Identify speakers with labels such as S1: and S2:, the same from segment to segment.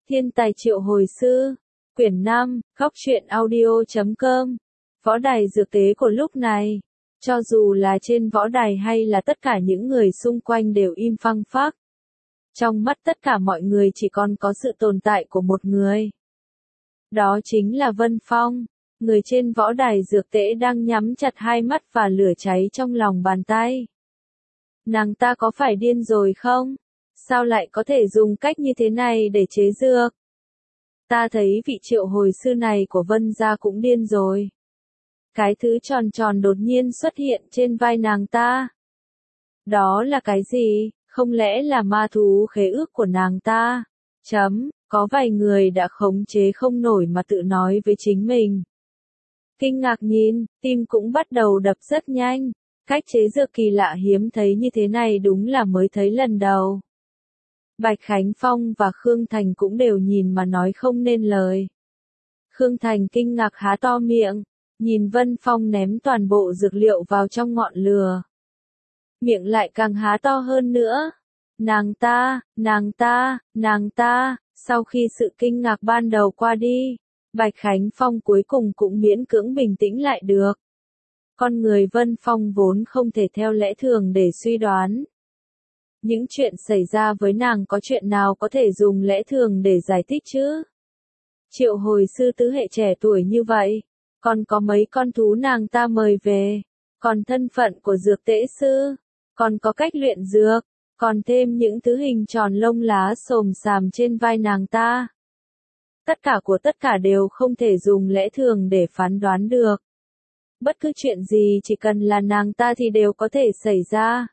S1: Thiên tài triệu hồi sư. Quyển 5, Góc truyện audio.com. Võ đài dược tế của lúc này. Cho dù là trên võ đài hay là tất cả những người xung quanh đều im phăng phắc. Trong mắt tất cả mọi người chỉ còn có sự tồn tại của một người. Đó chính là Vân Phong, người trên võ đài dược tế đang nhắm chặt hai mắt và lửa cháy trong lòng bàn tay. Nàng ta có phải điên rồi không? Sao lại có thể dùng cách như thế này để chế dược? Ta thấy vị triệu hồi sư này của Vân gia cũng điên rồi. Cái thứ tròn tròn đột nhiên xuất hiện trên vai nàng ta. Đó là cái gì? Không lẽ là ma thú khế ước của nàng ta? Có vài người đã khống chế không nổi mà tự nói với chính mình. Kinh ngạc nhìn, tim cũng bắt đầu đập rất nhanh. Cách chế dược kỳ lạ hiếm thấy như thế này đúng là mới thấy lần đầu. Bạch Khánh Phong và Khương Thành cũng đều nhìn mà nói không nên lời. Khương Thành kinh ngạc há to miệng, nhìn Vân Phong ném toàn bộ dược liệu vào trong ngọn lửa. Miệng lại càng há to hơn nữa. Nàng ta, sau khi sự kinh ngạc ban đầu qua đi, Bạch Khánh Phong cuối cùng cũng miễn cưỡng bình tĩnh lại được. Con người Vân Phong vốn không thể theo lẽ thường để suy đoán. Những chuyện xảy ra với nàng có chuyện nào có thể dùng lẽ thường để giải thích chứ? Triệu hồi sư tứ hệ trẻ tuổi như vậy, còn có mấy con thú nàng ta mời về, còn thân phận của dược tễ sư, còn có cách luyện dược, còn thêm những thứ hình tròn lông lá xồm xàm trên vai nàng ta. Tất cả của tất cả đều không thể dùng lẽ thường để phán đoán được. Bất cứ chuyện gì chỉ cần là nàng ta thì đều có thể xảy ra.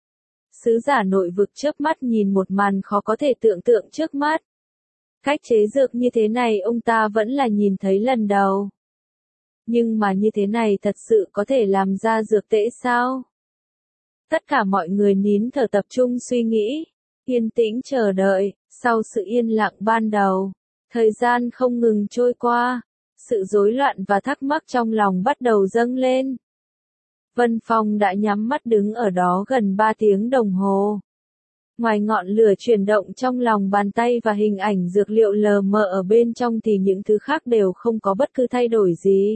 S1: Sứ giả nội vực chớp mắt nhìn một màn khó có thể tưởng tượng trước mắt. Cách chế dược như thế này ông ta vẫn là nhìn thấy lần đầu. Nhưng mà như thế này thật sự có thể làm ra dược tễ sao? Tất cả mọi người nín thở tập trung suy nghĩ, yên tĩnh chờ đợi. Sau sự yên lặng ban đầu, thời gian không ngừng trôi qua, sự rối loạn và thắc mắc trong lòng bắt đầu dâng lên. Vân Phong đã nhắm mắt đứng ở đó gần 3 tiếng đồng hồ. Ngoài ngọn lửa chuyển động trong lòng bàn tay và hình ảnh dược liệu lờ mờ ở bên trong thì những thứ khác đều không có bất cứ thay đổi gì.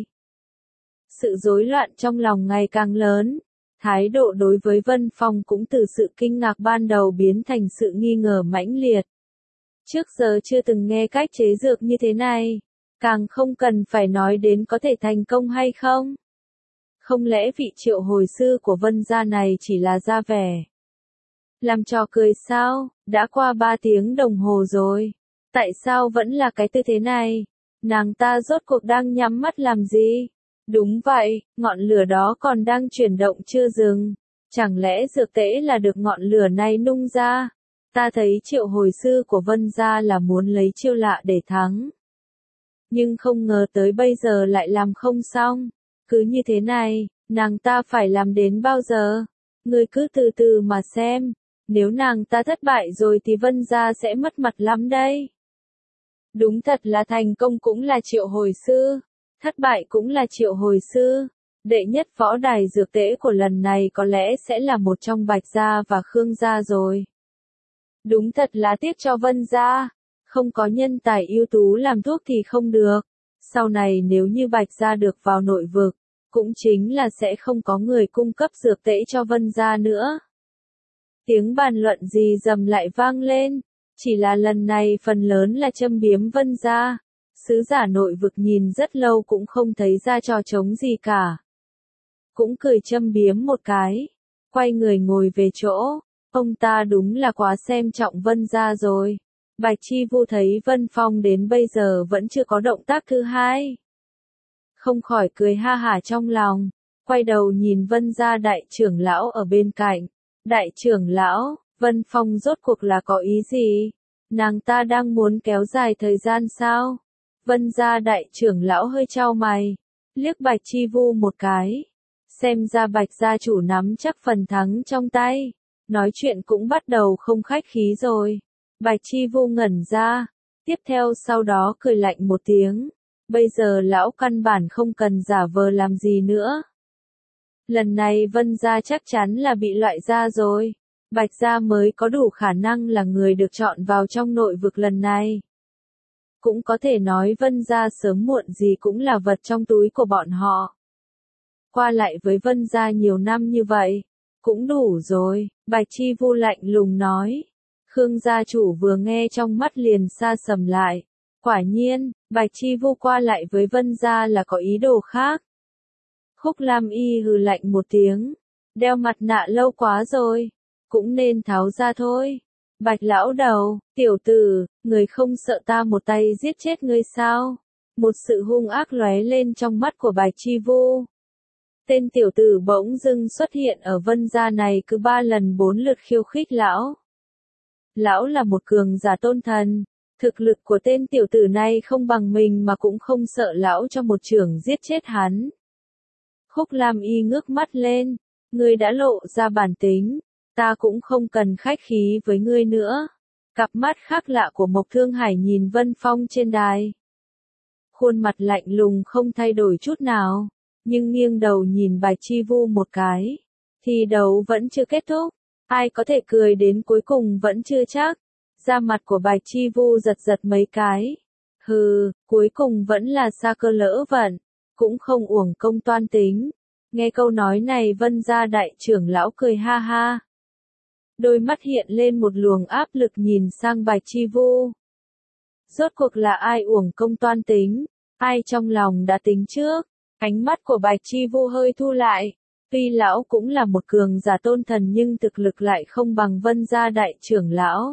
S1: Sự rối loạn trong lòng ngày càng lớn, thái độ đối với Vân Phong cũng từ sự kinh ngạc ban đầu biến thành sự nghi ngờ mãnh liệt. Trước giờ chưa từng nghe cách chế dược như thế này, càng không cần phải nói đến có thể thành công hay không. Không lẽ vị triệu hồi sư của Vân gia này chỉ là ra vẻ? Làm trò cười sao? Đã qua 3 tiếng đồng hồ rồi. Tại sao vẫn là cái tư thế này? Nàng ta rốt cuộc đang nhắm mắt làm gì? Đúng vậy, ngọn lửa đó còn đang chuyển động chưa dừng. Chẳng lẽ dược tễ là được ngọn lửa này nung ra? Ta thấy triệu hồi sư của Vân gia là muốn lấy chiêu lạ để thắng. Nhưng không ngờ tới bây giờ lại làm không xong. Cứ như thế này, nàng ta phải làm đến bao giờ? Ngươi cứ từ từ mà xem. Nếu nàng ta thất bại rồi thì Vân gia sẽ mất mặt lắm đây. Đúng thật là thành công cũng là triệu hồi sư, thất bại cũng là triệu hồi sư. Đệ nhất võ đài dược tễ của lần này có lẽ sẽ là một trong Bạch gia và Khương gia rồi. Đúng thật là tiếc cho Vân gia, không có nhân tài ưu tú làm thuốc thì không được. Sau này nếu như Bạch gia được vào nội vực, cũng chính là sẽ không có người cung cấp dược tễ cho Vân gia nữa. Tiếng bàn luận gì dầm lại vang lên, chỉ là lần này phần lớn là châm biếm Vân gia. Sứ giả nội vực nhìn rất lâu cũng không thấy ra trò trống gì cả. Cũng cười châm biếm một cái, quay người ngồi về chỗ. Ông ta đúng là quá xem trọng Vân gia rồi. Bạch Chi Vu thấy Vân Phong đến bây giờ vẫn chưa có động tác thứ hai. Không khỏi cười ha hả trong lòng, quay đầu nhìn Vân gia đại trưởng lão ở bên cạnh. Đại trưởng lão, Vân Phong rốt cuộc là có ý gì? Nàng ta đang muốn kéo dài thời gian sao? Vân gia đại trưởng lão hơi chau mày, liếc Bạch Chi Vu một cái. Xem ra Bạch gia chủ nắm chắc phần thắng trong tay. Nói chuyện cũng bắt đầu không khách khí rồi. Bạch Chi Vu ngẩn ra, tiếp theo sau đó cười lạnh một tiếng. Bây giờ lão căn bản không cần giả vờ làm gì nữa. Lần này Vân gia chắc chắn là bị loại ra rồi. Bạch gia mới có đủ khả năng là người được chọn vào trong nội vực lần này. Cũng có thể nói Vân gia sớm muộn gì cũng là vật trong túi của bọn họ. Qua lại với Vân gia nhiều năm như vậy, cũng đủ rồi, Bạch Chi Vu lạnh lùng nói. Khương gia chủ vừa nghe trong mắt liền sa sầm lại. Quả nhiên, Bạch Chi Vu qua lại với Vân gia là có ý đồ khác. Khúc Lam Y hừ lạnh một tiếng. Đeo mặt nạ lâu quá rồi, cũng nên tháo ra thôi. Bạch lão đầu, tiểu tử, người không sợ ta một tay giết chết ngươi sao? Một sự hung ác lóe lên trong mắt của Bạch Chi Vu. Tên tiểu tử bỗng dưng xuất hiện ở Vân gia này cứ 3 lần 4 lượt khiêu khích lão. Lão là một cường giả tôn thần, thực lực của tên tiểu tử này không bằng mình mà cũng không sợ lão cho một chưởng giết chết hắn. Khúc Lam Y ngước mắt lên, ngươi đã lộ ra bản tính, ta cũng không cần khách khí với ngươi nữa. Cặp mắt khác lạ của Mộc Thương Hải nhìn Vân Phong trên đài. Khuôn mặt lạnh lùng không thay đổi chút nào, nhưng nghiêng đầu nhìn Bạch Chi Vu một cái. Thi đấu vẫn chưa kết thúc, ai có thể cười đến cuối cùng vẫn chưa chắc. Da mặt của Bạch Chi Vu giật giật mấy cái. Hừ, cuối cùng vẫn là sa cơ lỡ vận, cũng không uổng công toan tính. Nghe câu nói này Vân gia đại trưởng lão cười ha ha. Đôi mắt hiện lên một luồng áp lực nhìn sang Bạch Chi Vu. Rốt cuộc là ai uổng công toan tính, ai trong lòng đã tính trước. Ánh mắt của Bạch Chi Vu hơi thu lại. Tuy lão cũng là một cường giả tôn thần nhưng thực lực lại không bằng Vân gia đại trưởng lão.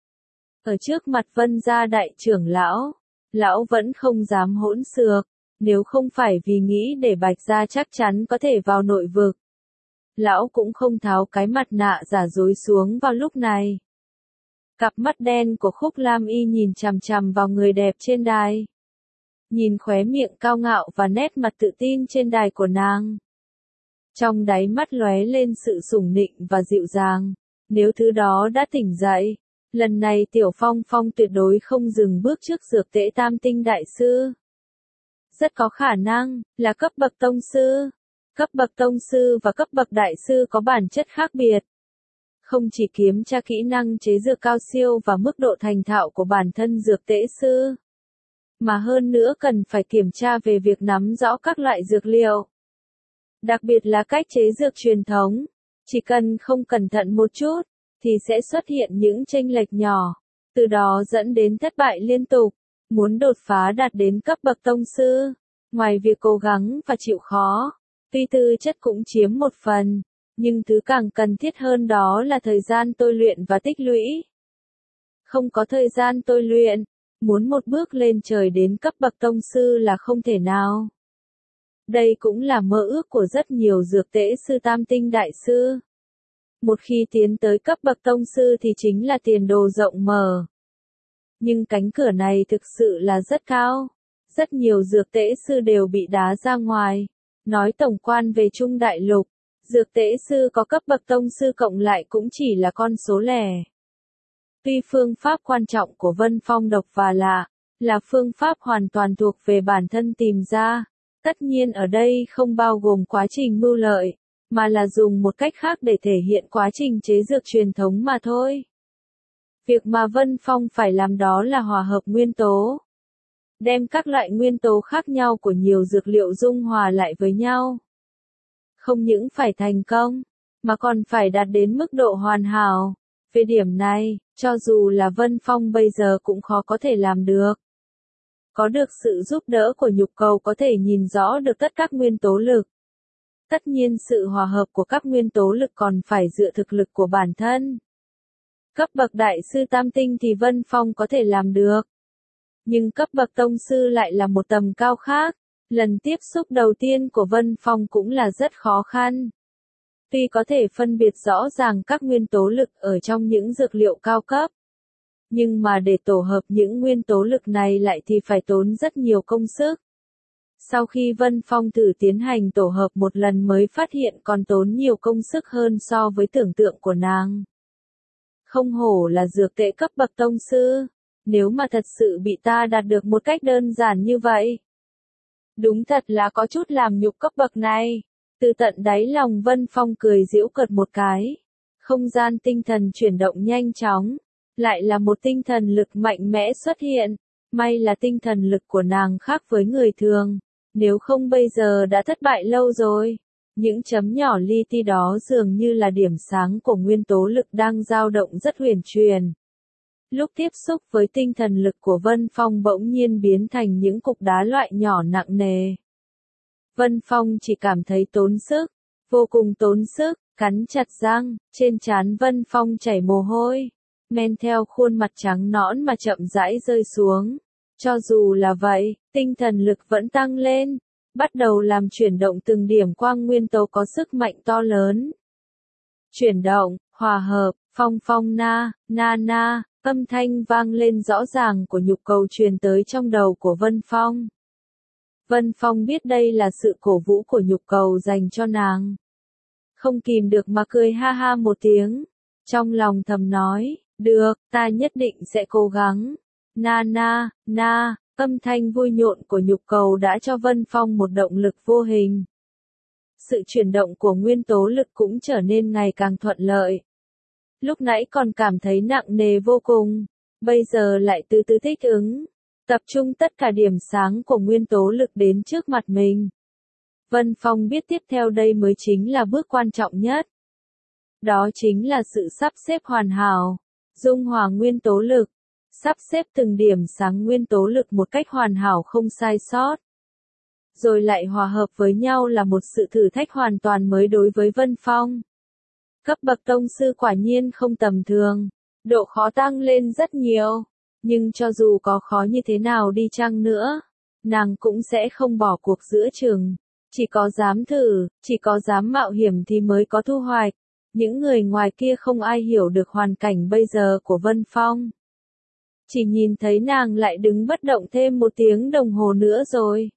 S1: Ở trước mặt Vân gia đại trưởng lão, lão vẫn không dám hỗn xược. Nếu không phải vì nghĩ để Bạch gia chắc chắn có thể vào nội vực, lão cũng không tháo cái mặt nạ giả dối xuống vào lúc này. Cặp mắt đen của Khúc Lam Y nhìn chằm chằm vào người đẹp trên đài. Nhìn khóe miệng cao ngạo và nét mặt tự tin trên đài của nàng. Trong đáy mắt lóe lên sự sủng nịnh và dịu dàng. Nếu thứ đó đã tỉnh dậy, lần này Tiểu Phong Phong tuyệt đối không dừng bước trước Dược Tễ Tam Tinh Đại Sư. Rất có khả năng là cấp bậc tông sư. Cấp bậc tông sư và cấp bậc đại sư có bản chất khác biệt. Không chỉ kiểm tra kỹ năng chế dược cao siêu và mức độ thành thạo của bản thân dược tễ sư, mà hơn nữa cần phải kiểm tra về việc nắm rõ các loại dược liệu. Đặc biệt là cách chế dược truyền thống, chỉ cần không cẩn thận một chút, thì sẽ xuất hiện những chênh lệch nhỏ, từ đó dẫn đến thất bại liên tục. Muốn đột phá đạt đến cấp bậc tông sư, ngoài việc cố gắng và chịu khó, tuy tư chất cũng chiếm một phần, nhưng thứ càng cần thiết hơn đó là thời gian tôi luyện và tích lũy. Không có thời gian tôi luyện, muốn một bước lên trời đến cấp bậc tông sư là không thể nào. Đây cũng là mơ ước của rất nhiều dược tễ sư tam tinh đại sư. Một khi tiến tới cấp bậc tông sư thì chính là tiền đồ rộng mở. Nhưng cánh cửa này thực sự là rất cao. Rất nhiều dược tễ sư đều bị đá ra ngoài. Nói tổng quan về Trung Đại Lục, dược tễ sư có cấp bậc tông sư cộng lại cũng chỉ là con số lẻ. Tuy phương pháp quan trọng của Vân Phong độc và lạ, là phương pháp hoàn toàn thuộc về bản thân tìm ra. Tất nhiên ở đây không bao gồm quá trình mưu lợi, mà là dùng một cách khác để thể hiện quá trình chế dược truyền thống mà thôi. Việc mà Vân Phong phải làm đó là hòa hợp nguyên tố. Đem các loại nguyên tố khác nhau của nhiều dược liệu dung hòa lại với nhau. Không những phải thành công, mà còn phải đạt đến mức độ hoàn hảo. Về điểm này, cho dù là Vân Phong bây giờ cũng khó có thể làm được. Có được sự giúp đỡ của nhục cầu có thể nhìn rõ được tất các nguyên tố lực. Tất nhiên sự hòa hợp của các nguyên tố lực còn phải dựa thực lực của bản thân. Cấp bậc đại sư tam tinh thì Vân Phong có thể làm được. Nhưng cấp bậc tông sư lại là một tầm cao khác. Lần tiếp xúc đầu tiên của Vân Phong cũng là rất khó khăn. Tuy có thể phân biệt rõ ràng các nguyên tố lực ở trong những dược liệu cao cấp, nhưng mà để tổ hợp những nguyên tố lực này lại thì phải tốn rất nhiều công sức. Sau khi Vân Phong thử tiến hành tổ hợp một lần mới phát hiện còn tốn nhiều công sức hơn so với tưởng tượng của nàng. Không hổ là dược tệ cấp bậc tông sư, nếu mà thật sự bị ta đạt được một cách đơn giản như vậy. Đúng thật là có chút làm nhục cấp bậc này. Từ tận đáy lòng Vân Phong cười giễu cợt một cái. Không gian tinh thần chuyển động nhanh chóng. Lại là một tinh thần lực mạnh mẽ xuất hiện. May là tinh thần lực của nàng khác với người thường, nếu không bây giờ đã thất bại lâu rồi. Những chấm nhỏ li ti đó dường như là điểm sáng của nguyên tố lực đang dao động rất huyền truyền. Lúc tiếp xúc với tinh thần lực của Vân Phong bỗng nhiên biến thành những cục đá loại nhỏ nặng nề. Vân Phong chỉ cảm thấy tốn sức, vô cùng tốn sức, cắn chặt răng, trên trán Vân Phong chảy mồ hôi, men theo khuôn mặt trắng nõn mà chậm rãi rơi xuống. Cho dù là vậy, tinh thần lực vẫn tăng lên, bắt đầu làm chuyển động từng điểm quang nguyên tố có sức mạnh to lớn. Chuyển động, hòa hợp, phong phong na, na na, âm thanh vang lên rõ ràng của nhục cầu truyền tới trong đầu của Vân Phong. Vân Phong biết đây là sự cổ vũ của nhục cầu dành cho nàng. Không kìm được mà cười ha ha một tiếng. Trong lòng thầm nói, được, ta nhất định sẽ cố gắng. Na na, na, âm thanh vui nhộn của nhục cầu đã cho Vân Phong một động lực vô hình. Sự chuyển động của nguyên tố lực cũng trở nên ngày càng thuận lợi. Lúc nãy còn cảm thấy nặng nề vô cùng, bây giờ lại từ từ thích ứng. Tập trung tất cả điểm sáng của nguyên tố lực đến trước mặt mình. Vân Phong biết tiếp theo đây mới chính là bước quan trọng nhất. Đó chính là sự sắp xếp hoàn hảo, dung hòa nguyên tố lực, sắp xếp từng điểm sáng nguyên tố lực một cách hoàn hảo không sai sót. Rồi lại hòa hợp với nhau là một sự thử thách hoàn toàn mới đối với Vân Phong. Cấp bậc tông sư quả nhiên không tầm thường, độ khó tăng lên rất nhiều. Nhưng cho dù có khó như thế nào đi chăng nữa, nàng cũng sẽ không bỏ cuộc giữa chừng. Chỉ có dám thử, chỉ có dám mạo hiểm thì mới có thu hoạch. Những người ngoài kia không ai hiểu được hoàn cảnh bây giờ của Vân Phong. Chỉ nhìn thấy nàng lại đứng bất động thêm 1 tiếng đồng hồ nữa rồi.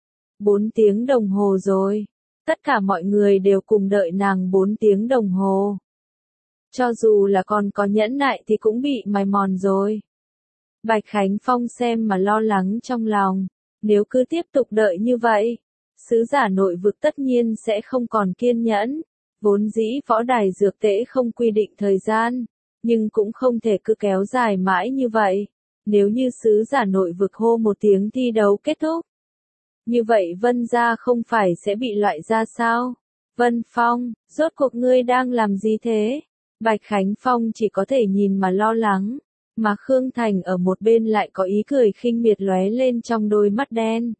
S1: 4 tiếng đồng hồ rồi. Tất cả mọi người đều cùng đợi nàng 4 tiếng đồng hồ. Cho dù là còn có nhẫn nại thì cũng bị mài mòn rồi. Bạch Khánh Phong xem mà lo lắng trong lòng, nếu cứ tiếp tục đợi như vậy, sứ giả nội vực tất nhiên sẽ không còn kiên nhẫn, vốn dĩ võ đài dược tễ không quy định thời gian, nhưng cũng không thể cứ kéo dài mãi như vậy, nếu như sứ giả nội vực hô 1 tiếng thi đấu kết thúc. Như vậy Vân gia không phải sẽ bị loại ra sao? Vân Phong, rốt cuộc ngươi đang làm gì thế? Bạch Khánh Phong chỉ có thể nhìn mà lo lắng. Mà Khương Thành ở một bên lại có ý cười khinh miệt lóe lên trong đôi mắt đen.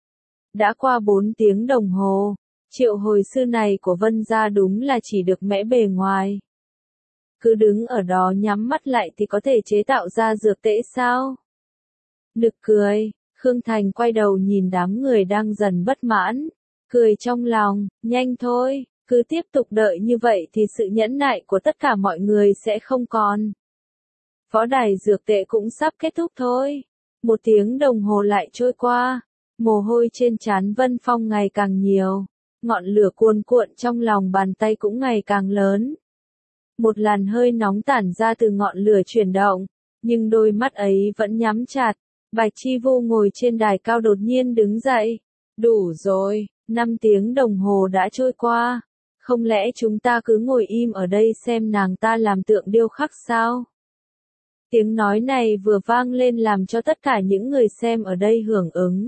S1: Đã qua 4 tiếng đồng hồ, triệu hồi sư này của Vân gia đúng là chỉ được mẽ bề ngoài. Cứ đứng ở đó nhắm mắt lại thì có thể chế tạo ra dược tễ sao? Nực cười, Khương Thành quay đầu nhìn đám người đang dần bất mãn, cười trong lòng, nhanh thôi, cứ tiếp tục đợi như vậy thì sự nhẫn nại của tất cả mọi người sẽ không còn. Võ đài dược tệ cũng sắp kết thúc thôi. 1 tiếng đồng hồ lại trôi qua. Mồ hôi trên trán Vân Phong ngày càng nhiều. Ngọn lửa cuồn cuộn trong lòng bàn tay cũng ngày càng lớn. Một làn hơi nóng tản ra từ ngọn lửa chuyển động. Nhưng đôi mắt ấy vẫn nhắm chặt. Bạch Chi Vô ngồi trên đài cao đột nhiên đứng dậy. Đủ rồi, 5 tiếng đồng hồ đã trôi qua. Không lẽ chúng ta cứ ngồi im ở đây xem nàng ta làm tượng điêu khắc sao? Tiếng nói này vừa vang lên làm cho tất cả những người xem ở đây hưởng ứng.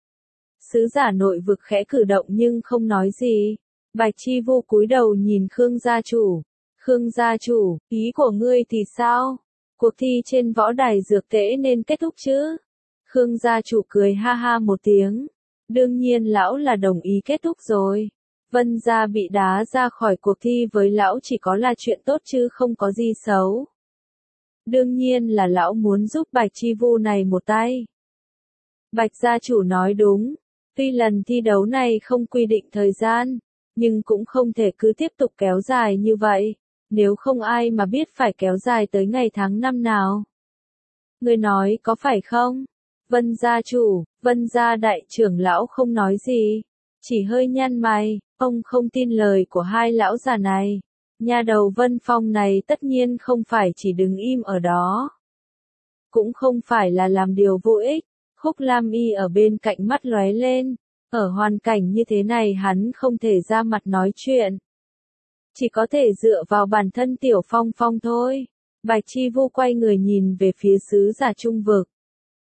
S1: Sứ giả nội vực khẽ cử động nhưng không nói gì. Bạch Chi Vô cúi đầu nhìn Khương gia chủ. Khương gia chủ, ý của ngươi thì sao? Cuộc thi trên võ đài dược tễ nên kết thúc chứ? Khương gia chủ cười ha ha một tiếng. Đương nhiên lão là đồng ý kết thúc rồi. Vân gia bị đá ra khỏi cuộc thi với lão chỉ có là chuyện tốt chứ không có gì xấu. Đương nhiên là lão muốn giúp Bạch Chi Vu này một tay. Bạch gia chủ nói đúng, tuy lần thi đấu này không quy định thời gian, nhưng cũng không thể cứ tiếp tục kéo dài như vậy, nếu không ai mà biết phải kéo dài tới ngày tháng năm nào. Người nói có phải không? Vân gia chủ, Vân gia đại trưởng lão không nói gì, chỉ hơi nhăn mày, ông không tin lời của hai lão già này. Nhà đầu Vân Phong này tất nhiên không phải chỉ đứng im ở đó. Cũng không phải là làm điều vô ích. Khúc Lam Y ở bên cạnh mắt lóe lên. Ở hoàn cảnh như thế này hắn không thể ra mặt nói chuyện. Chỉ có thể dựa vào bản thân Tiểu Phong Phong thôi. Bạch Chi Vu quay người nhìn về phía sứ giả trung vực.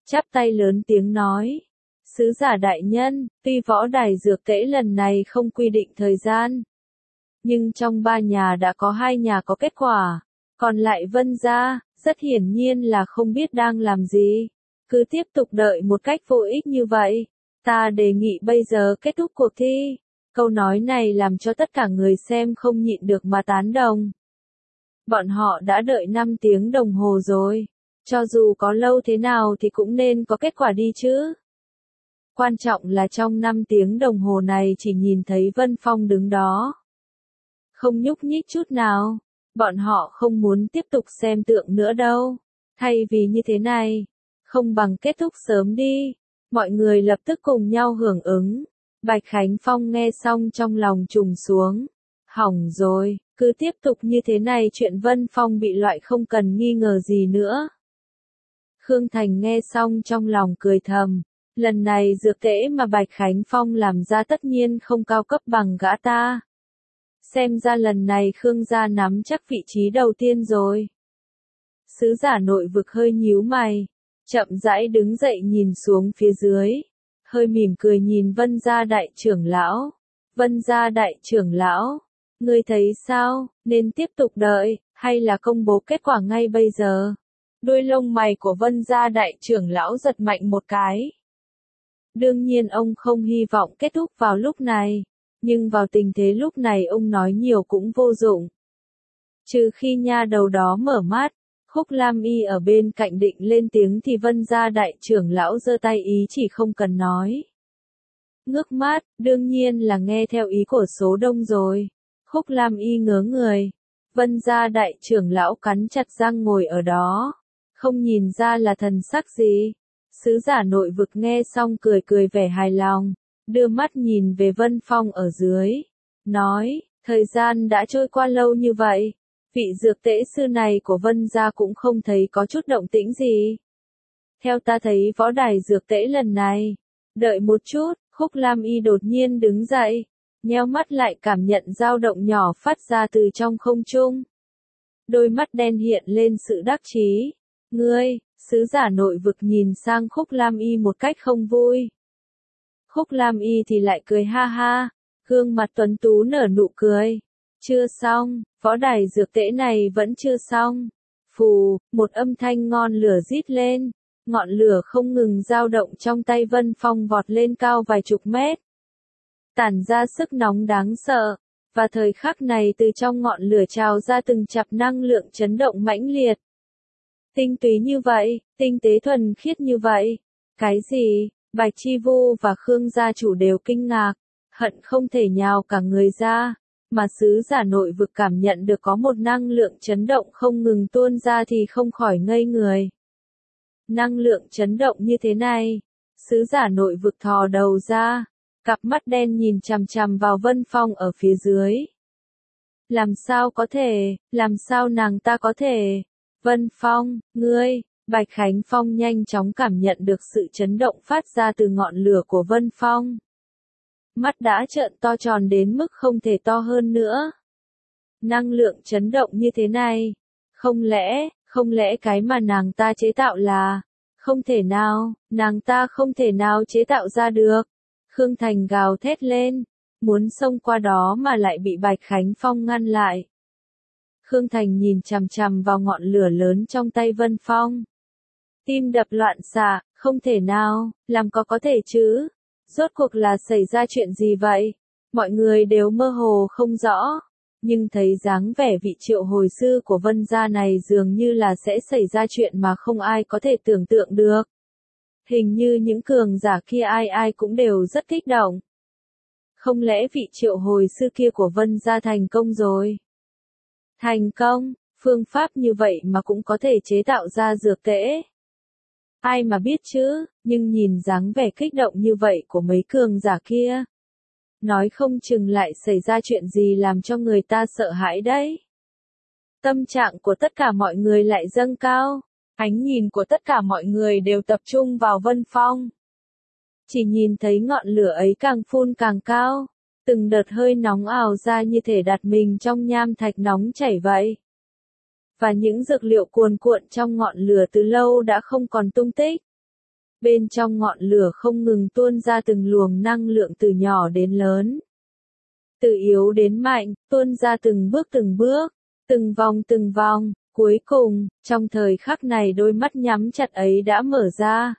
S1: chắp tay lớn tiếng nói. Sứ giả đại nhân, tuy võ đài dược tễ lần này không quy định thời gian. Nhưng trong 3 nhà đã có 2 nhà có kết quả. Còn lại Vân gia, rất hiển nhiên là không biết đang làm gì. Cứ tiếp tục đợi một cách vô ích như vậy. Ta đề nghị bây giờ kết thúc cuộc thi. Câu nói này làm cho tất cả người xem không nhịn được mà tán đồng. Bọn họ đã đợi 5 tiếng đồng hồ rồi. Cho dù có lâu thế nào thì cũng nên có kết quả đi chứ. Quan trọng là trong 5 tiếng đồng hồ này chỉ nhìn thấy Vân Phong đứng đó. Không nhúc nhích chút nào. Bọn họ không muốn tiếp tục xem tượng nữa đâu. Thay vì như thế này, không bằng kết thúc sớm đi. Mọi người lập tức cùng nhau hưởng ứng. Bạch Khánh Phong nghe xong trong lòng trùng xuống. Hỏng rồi, cứ tiếp tục như thế này chuyện Vân Phong bị loại không cần nghi ngờ gì nữa. Khương Thành nghe xong trong lòng cười thầm. Lần này dược tễ mà Bạch Khánh Phong làm ra tất nhiên không cao cấp bằng gã ta. Xem ra lần này Khương gia nắm chắc vị trí đầu tiên rồi. Sứ giả nội vực hơi nhíu mày. Chậm rãi đứng dậy nhìn xuống phía dưới. Hơi mỉm cười nhìn Vân gia đại trưởng lão. Vân gia đại trưởng lão. Ngươi thấy sao, nên tiếp tục đợi, hay là công bố kết quả ngay bây giờ? Đuôi lông mày của Vân gia đại trưởng lão giật mạnh một cái. Đương nhiên ông không hy vọng kết thúc vào lúc này. Nhưng vào tình thế lúc này ông nói nhiều cũng vô dụng. Trừ khi nha đầu đó mở mắt. Khúc Lam Y ở bên cạnh định lên tiếng thì Vân gia đại trưởng lão giơ tay ý chỉ không cần nói. Ngước mắt, đương nhiên là nghe theo ý của số đông rồi. Khúc Lam Y ngớ người. Vân gia đại trưởng lão cắn chặt răng ngồi ở đó. Không nhìn ra là thần sắc gì. Sứ giả nội vực nghe xong cười cười vẻ hài lòng. Đưa mắt nhìn về Vân Phong ở dưới. Nói, thời gian đã trôi qua lâu như vậy. Vị dược tễ sư này của Vân gia cũng không thấy có chút động tĩnh gì. Theo ta thấy võ đài dược tễ lần này. Đợi một chút, Khúc Lam Y đột nhiên đứng dậy. Nheo mắt lại cảm nhận dao động nhỏ phát ra từ trong không trung. Đôi mắt đen hiện lên sự đắc chí. Ngươi, sứ giả nội vực nhìn sang Khúc Lam Y một cách không vui. Khúc Lam Y thì lại cười ha ha. Gương mặt tuấn tú nở nụ cười. Chưa xong, võ đài dược tễ này vẫn chưa xong. Phù, một âm thanh ngon lửa rít lên. Ngọn lửa không ngừng dao động trong tay Vân Phong vọt lên cao vài chục mét. Tản ra sức nóng đáng sợ. Và thời khắc này từ trong ngọn lửa trào ra từng chặp năng lượng chấn động mãnh liệt. Tinh túy như vậy, tinh tế thuần khiết như vậy. Cái gì? Bạch Chi Vu và Khương gia chủ đều kinh ngạc. Hận không thể nhào cả người ra. Mà sứ giả nội vực cảm nhận được có một năng lượng chấn động không ngừng tuôn ra thì không khỏi ngây người. Năng lượng chấn động như thế này. Sứ giả nội vực thò đầu ra. Cặp mắt đen nhìn chằm chằm vào Vân Phong ở phía dưới. Làm sao có thể, làm sao nàng ta có thể? Vân Phong, ngươi, Bạch Khánh Phong nhanh chóng cảm nhận được sự chấn động phát ra từ ngọn lửa của Vân Phong. Mắt đã trợn to tròn đến mức không thể to hơn nữa. Năng lượng chấn động như thế này. Không lẽ cái mà nàng ta chế tạo là... Không thể nào, nàng ta không thể nào chế tạo ra được. Khương Thành gào thét lên. Muốn xông qua đó mà lại bị Bạch Khánh Phong ngăn lại. Khương Thành nhìn chằm chằm vào ngọn lửa lớn trong tay Vân Phong. Tim đập loạn xạ, không thể nào, làm có thể chứ. Rốt cuộc là xảy ra chuyện gì vậy? Mọi người đều mơ hồ không rõ. Nhưng thấy dáng vẻ vị triệu hồi sư của Vân gia này dường như là sẽ xảy ra chuyện mà không ai có thể tưởng tượng được. Hình như những cường giả kia ai ai cũng đều rất kích động. Không lẽ vị triệu hồi sư kia của Vân gia thành công rồi? Thành công, phương pháp như vậy mà cũng có thể chế tạo ra dược tễ. Ai mà biết chứ, nhưng nhìn dáng vẻ kích động như vậy của mấy cường giả kia. Nói không chừng lại xảy ra chuyện gì làm cho người ta sợ hãi đấy. Tâm trạng của tất cả mọi người lại dâng cao. Ánh nhìn của tất cả mọi người đều tập trung vào Vân Phong. Chỉ nhìn thấy ngọn lửa ấy càng phun càng cao. Từng đợt hơi nóng ào ra như thể đặt mình trong nham thạch nóng chảy vậy. Và những dược liệu cuồn cuộn trong ngọn lửa từ lâu đã không còn tung tích. Bên trong ngọn lửa không ngừng tuôn ra từng luồng năng lượng từ nhỏ đến lớn. Từ yếu đến mạnh, tuôn ra từng bước, từng vòng, cuối cùng, trong thời khắc này đôi mắt nhắm chặt ấy đã mở ra.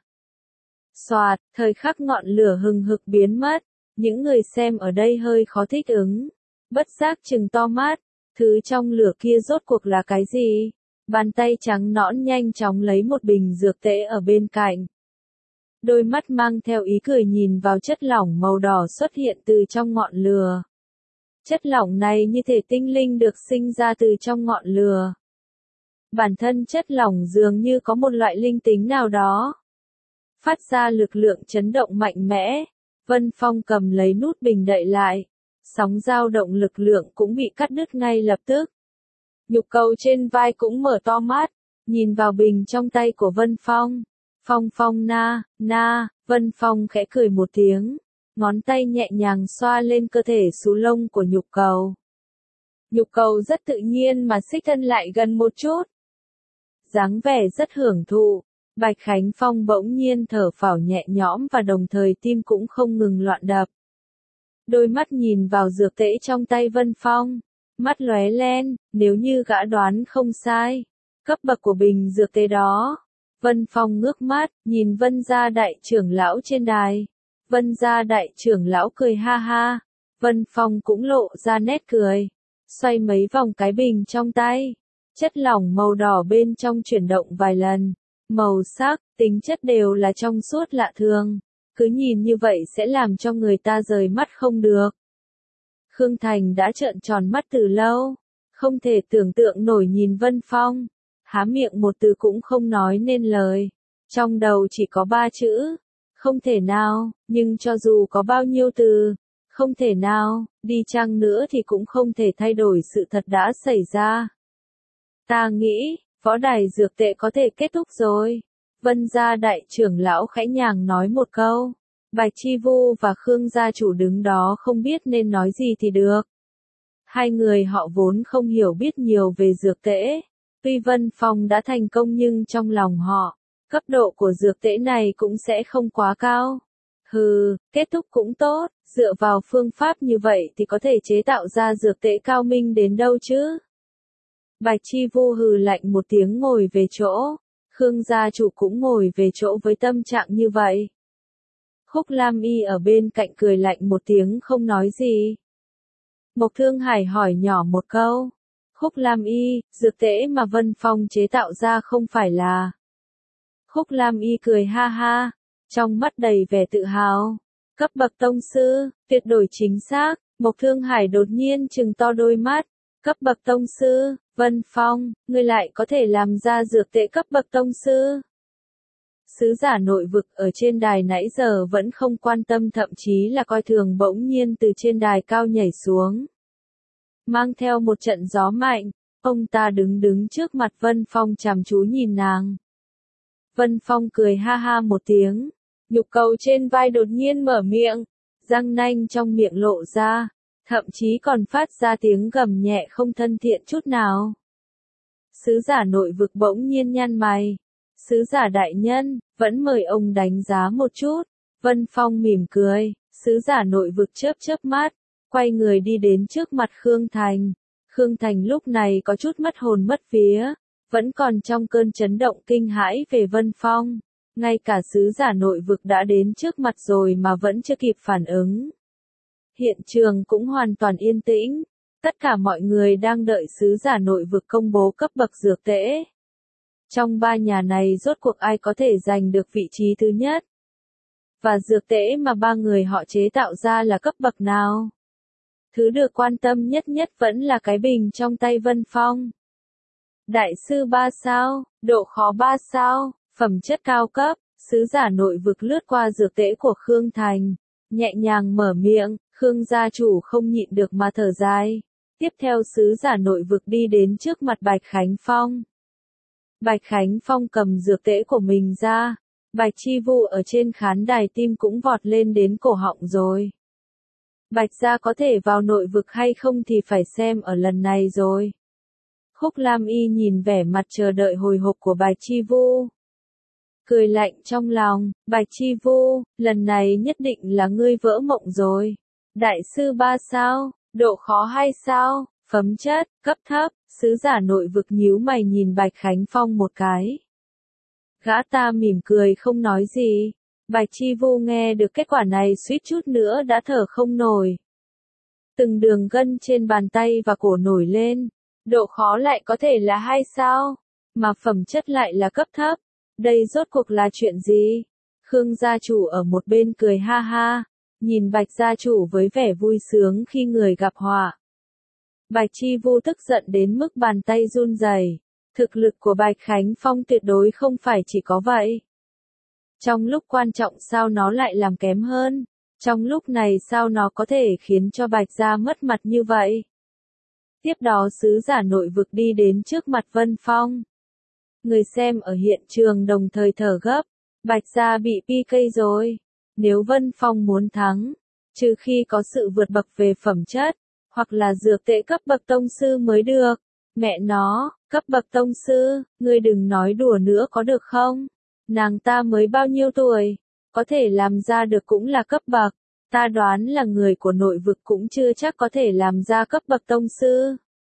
S1: Soạt, thời khắc ngọn lửa hừng hực biến mất, những người xem ở đây hơi khó thích ứng. Bất giác trừng to mắt, thứ trong lửa kia rốt cuộc là cái gì? Bàn tay trắng nõn nhanh chóng lấy một bình dược tễ ở bên cạnh. Đôi mắt mang theo ý cười nhìn vào chất lỏng màu đỏ xuất hiện từ trong ngọn lửa. Chất lỏng này như thể tinh linh được sinh ra từ trong ngọn lửa. Bản thân chất lỏng dường như có một loại linh tính nào đó. Phát ra lực lượng chấn động mạnh mẽ. Vân Phong cầm lấy nút bình đậy lại. Sóng dao động lực lượng cũng bị cắt đứt ngay lập tức. Nhục cầu trên vai cũng mở to mắt, nhìn vào bình trong tay của Vân Phong. Phong na, Vân Phong khẽ cười một tiếng, ngón tay nhẹ nhàng xoa lên cơ thể xù lông của nhục cầu. Nhục cầu rất tự nhiên mà xích thân lại gần một chút. Dáng vẻ rất hưởng thụ, Bạch Khánh Phong bỗng nhiên thở phào nhẹ nhõm và đồng thời tim cũng không ngừng loạn đập. Đôi mắt nhìn vào dược tễ trong tay Vân Phong, mắt lóe lên, nếu như gã đoán không sai, cấp bậc của bình dược tễ đó. Vân Phong ngước mắt, nhìn Vân gia đại trưởng lão trên đài. Vân gia đại trưởng lão cười ha ha. Vân Phong cũng lộ ra nét cười. Xoay mấy vòng cái bình trong tay. Chất lỏng màu đỏ bên trong chuyển động vài lần. Màu sắc, tính chất đều là trong suốt lạ thường. Cứ nhìn như vậy sẽ làm cho người ta rời mắt không được. Khương Thành đã trợn tròn mắt từ lâu. Không thể tưởng tượng nổi nhìn Vân Phong. Há miệng một từ cũng không nói nên lời. Trong đầu chỉ có 3 chữ. Không thể nào, nhưng cho dù có bao nhiêu từ, không thể nào, đi chăng nữa thì cũng không thể thay đổi sự thật đã xảy ra. Ta nghĩ, võ đài dược tệ có thể kết thúc rồi. Vân gia đại trưởng lão khẽ nhàng nói một câu. Bạch Chi Vu và Khương gia chủ đứng đó không biết nên nói gì thì được. Hai người họ vốn không hiểu biết nhiều về dược tễ. Tuy Vân Phong đã thành công nhưng trong lòng họ, cấp độ của dược tễ này cũng sẽ không quá cao. Kết thúc cũng tốt, dựa vào phương pháp như vậy thì có thể chế tạo ra dược tễ cao minh đến đâu chứ? Bạch Chi Vu hừ lạnh một tiếng ngồi về chỗ, Khương gia chủ cũng ngồi về chỗ với tâm trạng như vậy. Khúc Lam Y ở bên cạnh cười lạnh một tiếng không nói gì. Mộc Thương Hải hỏi nhỏ một câu. Khúc Lam Y, dược tễ mà Vân Phong chế tạo ra không phải là. Khúc Lam Y cười ha ha, trong mắt đầy vẻ tự hào. Cấp bậc tông sư, tuyệt đối chính xác. Mộc Thương Hải đột nhiên trừng to đôi mắt. Cấp bậc tông sư, Vân Phong, ngươi lại có thể làm ra dược tễ cấp bậc tông sư. Sứ giả nội vực ở trên đài nãy giờ vẫn không quan tâm, thậm chí là coi thường, bỗng nhiên từ trên đài cao nhảy xuống. Mang theo một trận gió mạnh, ông ta đứng trước mặt Vân Phong chăm chú nhìn nàng. Vân Phong cười ha ha một tiếng, nhục cầu trên vai đột nhiên mở miệng, răng nanh trong miệng lộ ra, thậm chí còn phát ra tiếng gầm nhẹ không thân thiện chút nào. Sứ giả nội vực bỗng nhiên nhăn mày. Sứ giả đại nhân, vẫn mời ông đánh giá một chút. Vân Phong mỉm cười, sứ giả nội vực chớp mắt, quay người đi đến trước mặt Khương Thành. Khương Thành lúc này có chút mất hồn mất vía, vẫn còn trong cơn chấn động kinh hãi về Vân Phong. Ngay cả sứ giả nội vực đã đến trước mặt rồi mà vẫn chưa kịp phản ứng. Hiện trường cũng hoàn toàn yên tĩnh, tất cả mọi người đang đợi sứ giả nội vực công bố cấp bậc dược tễ. Trong ba nhà này rốt cuộc ai có thể giành được vị trí thứ nhất? Và dược tễ mà ba người họ chế tạo ra là cấp bậc nào? Thứ được quan tâm nhất vẫn là cái bình trong tay Vân Phong. Đại sư 3 sao, độ khó 3 sao, phẩm chất cao cấp, sứ giả nội vực lướt qua dược tễ của Khương Thành, nhẹ nhàng mở miệng, Khương gia chủ không nhịn được mà thở dài. Tiếp theo sứ giả nội vực đi đến trước mặt Bạch Khánh Phong. Bạch Khánh Phong cầm dược tễ của mình ra, Bạch Chi Vu ở trên khán đài tim cũng vọt lên đến cổ họng rồi. Bạch gia có thể vào nội vực hay không thì phải xem ở lần này rồi. Khúc Lam Y nhìn vẻ mặt chờ đợi hồi hộp của Bạch Chi Vu. cười lạnh trong lòng, Bạch Chi Vu, lần này nhất định là ngươi vỡ mộng rồi. Đại sư ba sao, độ khó hay sao, phẩm chất, cấp thấp, sứ giả nội vực nhíu mày nhìn Bạch Khánh Phong một cái. Gã ta mỉm cười không nói gì. Bạch Chi Vu nghe được kết quả này suýt chút nữa đã thở không nổi. Từng đường gân trên bàn tay và cổ nổi lên. Độ khó lại có thể là hay sao? Mà phẩm chất lại là cấp thấp. Đây rốt cuộc là chuyện gì? Khương gia chủ ở một bên cười ha ha. Nhìn Bạch gia chủ với vẻ vui sướng khi người gặp họa. Bạch Chi Vu tức giận đến mức bàn tay run rẩy. Thực lực của Bạch Khánh Phong tuyệt đối không phải chỉ có vậy. Trong lúc quan trọng sao nó lại làm kém hơn? Trong lúc này sao nó có thể khiến cho Bạch gia mất mặt như vậy? Tiếp đó sứ giả nội vực đi đến trước mặt Vân Phong. Người xem ở hiện trường đồng thời thở gấp. Bạch gia bị PK rồi. Nếu Vân Phong muốn thắng, trừ khi có sự vượt bậc về phẩm chất, hoặc là dược tệ cấp bậc tông sư mới được. Mẹ nó, cấp bậc tông sư, ngươi đừng nói đùa nữa có được không? Nàng ta mới bao nhiêu tuổi, có thể làm ra được cũng là cấp bậc. Ta đoán là người của nội vực cũng chưa chắc có thể làm ra cấp bậc tông sư.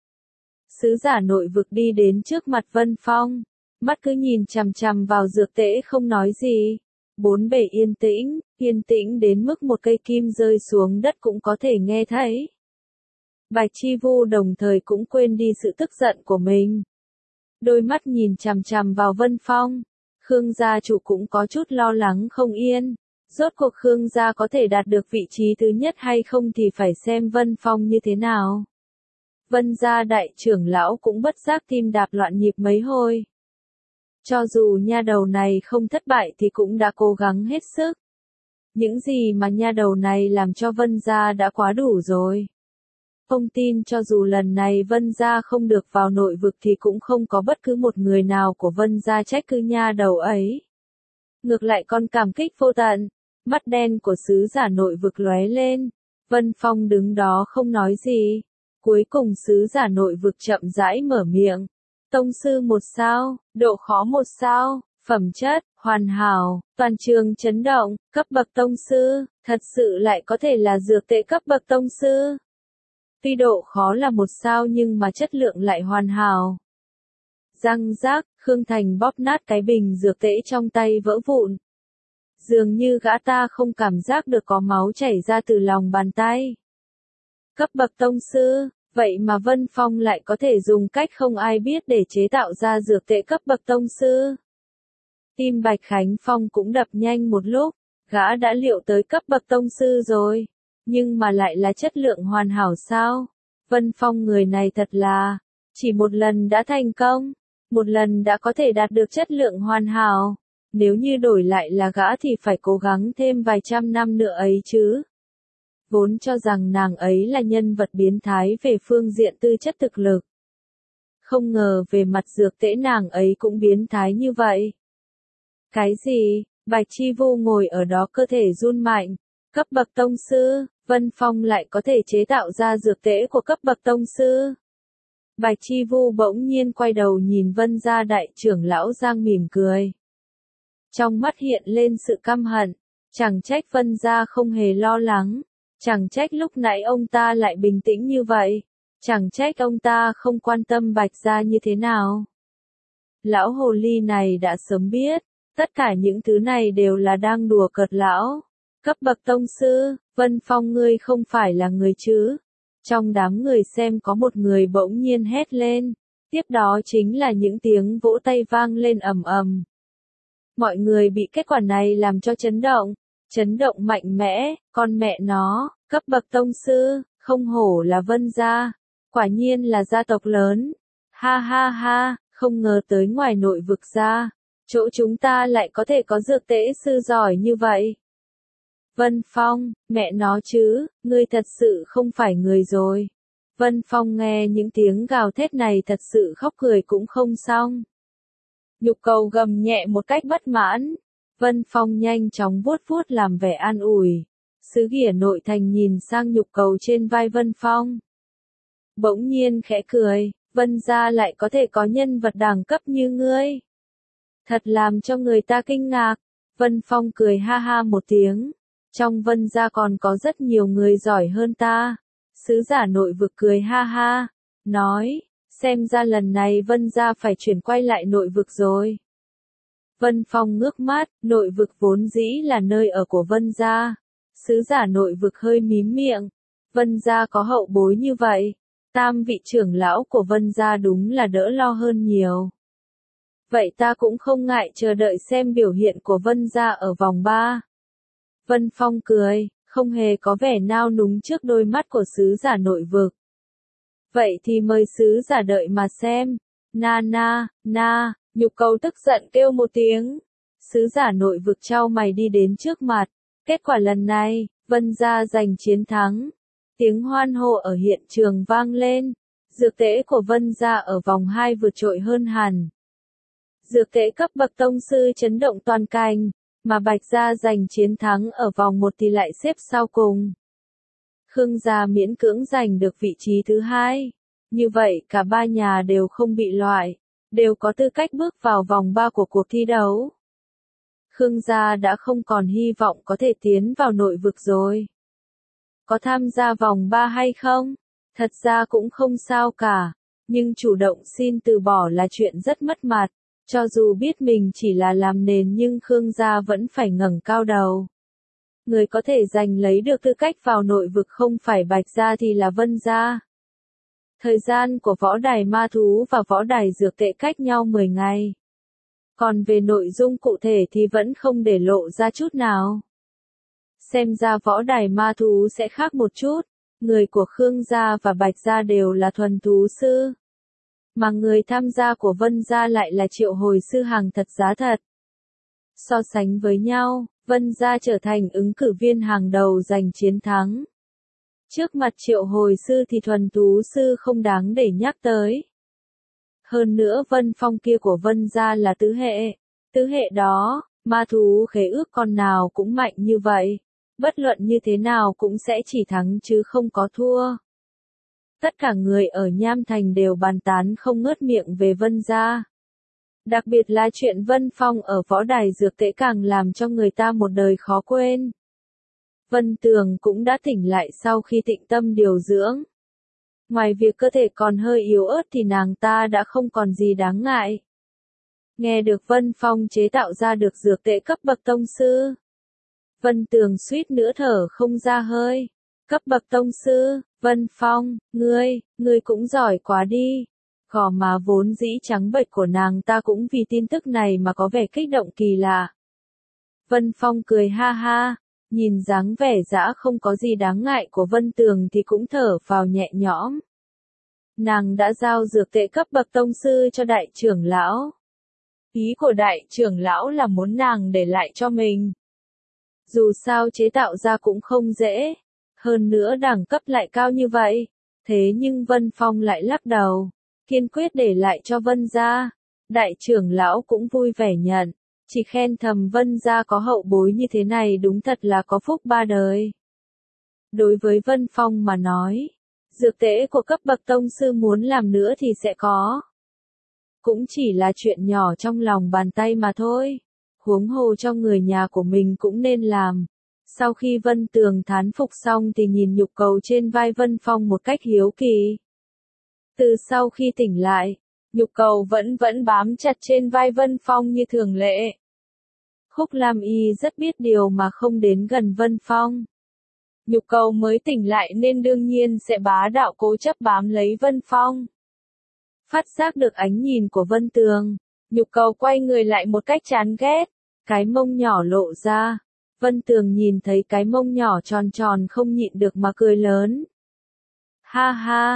S1: Sứ giả nội vực đi đến trước mặt Vân Phong, mắt cứ nhìn chằm chằm vào dược tễ không nói gì. Bốn bề yên tĩnh đến mức một cây kim rơi xuống đất cũng có thể nghe thấy. Bạch Chi Vu đồng thời cũng quên đi sự tức giận của mình. Đôi mắt nhìn chằm chằm vào Vân Phong. Khương gia chủ cũng có chút lo lắng không yên. Rốt cuộc Khương gia có thể đạt được vị trí thứ nhất hay không thì phải xem Vân Phong như thế nào. Vân gia đại trưởng lão cũng bất giác tim đạp loạn nhịp mấy hồi. Cho dù nha đầu này không thất bại thì cũng đã cố gắng hết sức. Những gì mà nha đầu này làm cho Vân gia đã quá đủ rồi. Ông tin cho dù lần này Vân gia không được vào nội vực thì cũng không có bất cứ một người nào của Vân gia trách cứ nha đầu ấy. Ngược lại còn cảm kích vô tận, mắt đen của sứ giả nội vực lóe lên. Vân Phong đứng đó không nói gì. Cuối cùng sứ giả nội vực chậm rãi mở miệng. Tông sư 1 sao, độ khó 1 sao, phẩm chất, hoàn hảo, toàn trường chấn động, cấp bậc tông sư, thật sự lại có thể là dược tệ cấp bậc tông sư. Tuy độ khó là 1 sao nhưng mà chất lượng lại hoàn hảo. Răng rác, Khương Thành bóp nát cái bình dược tễ trong tay vỡ vụn. Dường như gã ta không cảm giác được có máu chảy ra từ lòng bàn tay. Cấp bậc tông sư, vậy mà Vân Phong lại có thể dùng cách không ai biết để chế tạo ra dược tệ cấp bậc tông sư. Tim Bạch Khánh Phong cũng đập nhanh một lúc, gã đã liệu tới cấp bậc tông sư rồi. Nhưng mà lại là chất lượng hoàn hảo sao? Vân Phong người này thật là, chỉ một lần đã thành công, một lần đã có thể đạt được chất lượng hoàn hảo. Nếu như đổi lại là gã thì phải cố gắng thêm vài trăm năm nữa ấy chứ. Vốn cho rằng nàng ấy là nhân vật biến thái về phương diện tư chất thực lực. Không ngờ về mặt dược tễ nàng ấy cũng biến thái như vậy. Cái gì? Bạch Chi Vu ngồi ở đó cơ thể run mạnh. Cấp bậc tông sư, Vân Phong lại có thể chế tạo ra dược tễ của cấp bậc tông sư. Bạch Chi Vu bỗng nhiên quay đầu nhìn Vân gia đại trưởng lão Giang mỉm cười. Trong mắt hiện lên sự căm hận, chẳng trách Vân gia không hề lo lắng, chẳng trách lúc nãy ông ta lại bình tĩnh như vậy, chẳng trách ông ta không quan tâm Bạch gia như thế nào. Lão hồ ly này đã sớm biết, tất cả những thứ này đều là đang đùa cợt lão. Cấp bậc tông sư, Vân Phong ngươi không phải là người chứ? Trong đám người xem có một người bỗng nhiên hét lên, tiếp đó chính là những tiếng vỗ tay vang lên ầm ầm. Mọi người bị kết quả này làm cho chấn động mạnh mẽ, con mẹ nó, cấp bậc tông sư, không hổ là Vân gia, quả nhiên là gia tộc lớn. Ha ha ha, không ngờ tới ngoài nội vực ra, chỗ chúng ta lại có thể có dược tễ sư giỏi như vậy. Vân Phong, mẹ nó chứ, ngươi thật sự không phải người rồi. Vân Phong nghe những tiếng gào thét này thật sự khóc cười cũng không xong. Nhục Cầu gầm nhẹ một cách bất mãn. Vân Phong nhanh chóng vuốt vuốt làm vẻ an ủi. Sứ Ghỉa nội thành nhìn sang Nhục Cầu trên vai Vân Phong. Bỗng nhiên khẽ cười, Vân gia lại có thể có nhân vật đẳng cấp như ngươi. Thật làm cho người ta kinh ngạc. Vân Phong cười ha ha một tiếng. Trong Vân gia còn có rất nhiều người giỏi hơn ta. Sứ giả nội vực cười ha ha. Nói, xem ra lần này Vân gia phải chuyển quay lại nội vực rồi. Vân Phong ngước mắt, nội vực vốn dĩ là nơi ở của Vân gia. Sứ giả nội vực hơi mím miệng. Vân gia có hậu bối như vậy. Tam vị trưởng lão của Vân gia đúng là đỡ lo hơn nhiều. Vậy ta cũng không ngại chờ đợi xem biểu hiện của Vân gia ở vòng 3. Vân Phong cười, không hề có vẻ nao núng trước đôi mắt của sứ giả nội vực. Vậy thì mời sứ giả đợi mà xem. Na, Nhục Cầu tức giận kêu một tiếng. Sứ giả nội vực chau mày đi đến trước mặt. Kết quả lần này, Vân gia giành chiến thắng. Tiếng hoan hô ở hiện trường vang lên. Dược tễ của Vân gia ở vòng 2 vượt trội hơn hẳn. Dược tễ cấp bậc tông sư chấn động toàn cảnh, mà Bạch gia giành chiến thắng ở vòng 1 thì lại xếp sau cùng. Khương gia miễn cưỡng giành được vị trí thứ 2. Như vậy cả ba nhà đều không bị loại, đều có tư cách bước vào vòng 3 của cuộc thi đấu. Khương gia đã không còn hy vọng có thể tiến vào nội vực rồi. Có tham gia vòng 3 hay không? Thật ra cũng không sao cả, nhưng chủ động xin từ bỏ là chuyện rất mất mặt. Cho dù biết mình chỉ là làm nền nhưng Khương gia vẫn phải ngẩng cao đầu. Người có thể giành lấy được tư cách vào nội vực không phải Bạch gia thì là Vân gia. Thời gian của võ đài ma thú và võ đài dược tệ cách nhau 10 ngày. Còn về nội dung cụ thể thì vẫn không để lộ ra chút nào. Xem ra võ đài ma thú sẽ khác một chút. Người của Khương gia và Bạch gia đều là thuần thú sư. Mà người tham gia của Vân gia lại là triệu hồi sư hàng thật giá thật. So sánh với nhau, Vân gia trở thành ứng cử viên hàng đầu giành chiến thắng. Trước mặt triệu hồi sư thì thuần thú sư không đáng để nhắc tới. Hơn nữa Vân Phong kia của Vân gia là tứ hệ. Tứ hệ đó, ma thú khế ước con nào cũng mạnh như vậy. Bất luận như thế nào cũng sẽ chỉ thắng chứ không có thua. Tất cả người ở Nham Thành đều bàn tán không ngớt miệng về Vân gia. Đặc biệt là chuyện Vân Phong ở võ đài dược tễ càng làm cho người ta một đời khó quên. Vân Tường cũng đã tỉnh lại sau khi tịnh tâm điều dưỡng. Ngoài việc cơ thể còn hơi yếu ớt thì nàng ta đã không còn gì đáng ngại. Nghe được Vân Phong chế tạo ra được dược tễ cấp bậc tông sư. Vân Tường suýt nữa thở không ra hơi. Cấp bậc tông sư, Vân Phong, ngươi cũng giỏi quá đi. Gò má vốn dĩ trắng bệch của nàng ta cũng vì tin tức này mà có vẻ kích động kỳ lạ. Vân Phong cười ha ha, nhìn dáng vẻ dã không có gì đáng ngại của Vân Tường thì cũng thở phào nhẹ nhõm. Nàng đã giao dược tệ cấp bậc tông sư cho đại trưởng lão. Ý của đại trưởng lão là muốn nàng để lại cho mình. Dù sao chế tạo ra cũng không dễ, hơn nữa đẳng cấp lại cao như vậy. Thế nhưng Vân Phong lại lắc đầu, kiên quyết để lại cho Vân gia. Đại trưởng lão cũng vui vẻ nhận, chỉ khen thầm Vân gia có hậu bối như thế này đúng thật là có phúc ba đời. Đối với Vân Phong mà nói, dược tễ của cấp bậc tông sư muốn làm nữa thì sẽ có. Cũng chỉ là chuyện nhỏ trong lòng bàn tay mà thôi. Huống hồ cho người nhà của mình cũng nên làm. Sau khi Vân Tường thán phục xong thì nhìn Nhục Cầu trên vai Vân Phong một cách hiếu kỳ. Từ sau khi tỉnh lại, Nhục Cầu vẫn bám chặt trên vai Vân Phong như thường lệ. Khúc Lam Y rất biết điều mà không đến gần Vân Phong. Nhục Cầu mới tỉnh lại nên đương nhiên sẽ bá đạo cố chấp bám lấy Vân Phong. Phát giác được ánh nhìn của Vân Tường, Nhục Cầu quay người lại một cách chán ghét, cái mông nhỏ lộ ra. Vân Tường nhìn thấy cái mông nhỏ tròn tròn không nhịn được mà cười lớn. Ha